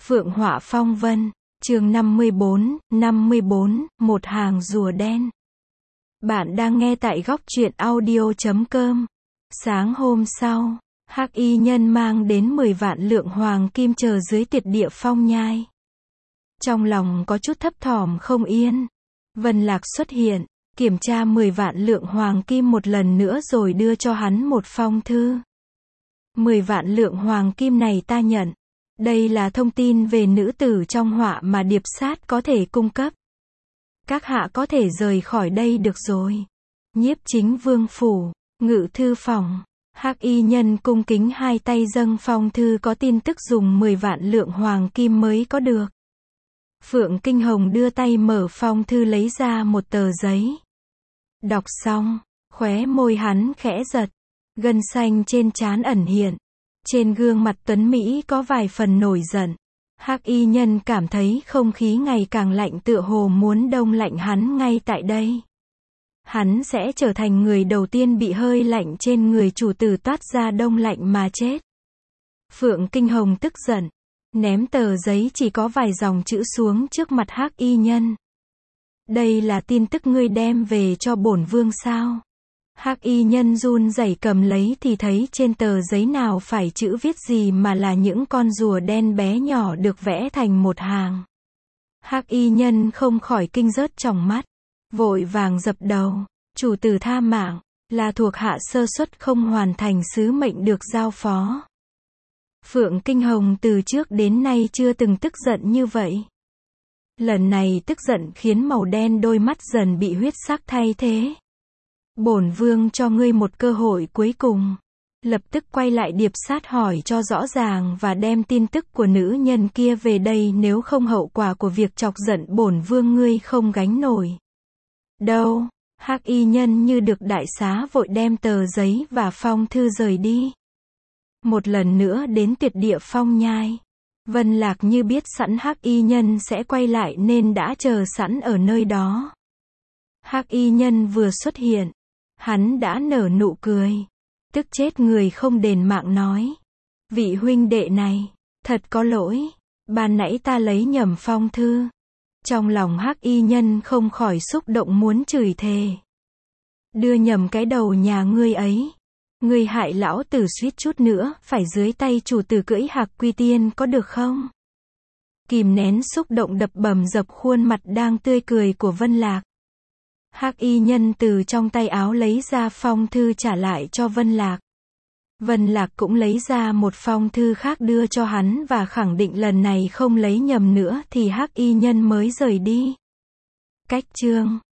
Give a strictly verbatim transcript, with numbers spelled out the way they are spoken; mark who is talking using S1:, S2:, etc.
S1: Phượng Họa Phong Vân, chương năm mươi bốn, năm mươi bốn, một hàng rùa đen. Bạn đang nghe tại góc truyện audio chấm com. Sáng hôm sau, Hắc Y Nhân mang đến mười vạn lượng hoàng kim chờ dưới Tuyệt Địa Phong Nhai. Trong lòng có chút thấp thỏm không yên. Vân Lạc xuất hiện, kiểm tra mười vạn lượng hoàng kim một lần nữa rồi đưa cho hắn một phong thư. mười vạn lượng hoàng kim này ta nhận. Đây là thông tin về nữ tử trong họa mà điệp sát có thể cung cấp. Các hạ có thể rời khỏi đây được rồi. Nhiếp Chính Vương phủ, Ngự thư phòng. Hắc Y Nhân cung kính hai tay dâng phong thư có tin tức dùng mười vạn lượng hoàng kim mới có được. Phượng Kinh Hồng đưa tay mở phong thư lấy ra một tờ giấy. Đọc xong, khóe môi hắn khẽ giật, gân xanh trên trán ẩn hiện. Trên gương mặt tuấn Mỹ có vài phần nổi giận. Hắc Y Nhân cảm thấy không khí ngày càng lạnh tựa hồ muốn đông lạnh hắn ngay tại đây. Hắn sẽ trở thành người đầu tiên bị hơi lạnh trên người chủ tử toát ra đông lạnh mà chết. Phượng Kinh Hồng tức giận, ném tờ giấy chỉ có vài dòng chữ xuống trước mặt Hắc Y Nhân. Đây là tin tức ngươi đem về cho bổn vương sao? Hắc Y Nhân run rẩy cầm lấy thì thấy trên tờ giấy nào phải chữ viết gì mà là những con rùa đen bé nhỏ được vẽ thành một hàng. Hắc Y Nhân không khỏi kinh rớt tròng mắt, vội vàng dập đầu, chủ tử tha mạng, là thuộc hạ sơ suất không hoàn thành sứ mệnh được giao phó. Phượng Kinh Hồng từ trước đến nay chưa từng tức giận như vậy. Lần này tức giận khiến màu đen đôi mắt dần bị huyết sắc thay thế. Bổn vương cho ngươi một cơ hội cuối cùng. Lập tức quay lại điệp sát hỏi cho rõ ràng và đem tin tức của nữ nhân kia về đây, nếu không hậu quả của việc chọc giận bổn vương ngươi không gánh nổi. Đâu? Hắc Y Nhân như được đại xá vội đem tờ giấy và phong thư rời đi. Một lần nữa đến Tuyệt Địa Phong Nhai. Vân Lạc như biết sẵn Hắc Y Nhân sẽ quay lại nên đã chờ sẵn ở nơi đó. Hắc Y Nhân vừa xuất hiện, hắn đã nở nụ cười, tức chết người không đền mạng nói: vị huynh đệ này, thật có lỗi, ban nãy ta lấy nhầm phong thư. Trong lòng Hắc Y Nhân không khỏi xúc động muốn chửi thề. Đưa nhầm cái đầu nhà ngươi ấy. Ngươi hại lão tử suýt chút nữa phải dưới tay chủ tử cưỡi Hạc Quy Tiên có được không? Kìm nén xúc động đập bầm dập khuôn mặt đang tươi cười của Vân Lạc. Hắc Y Nhân từ trong tay áo lấy ra phong thư trả lại cho Vân Lạc. Vân Lạc cũng lấy ra một phong thư khác đưa cho hắn và khẳng định lần này không lấy nhầm nữa thì Hắc Y Nhân mới rời đi. Cách chương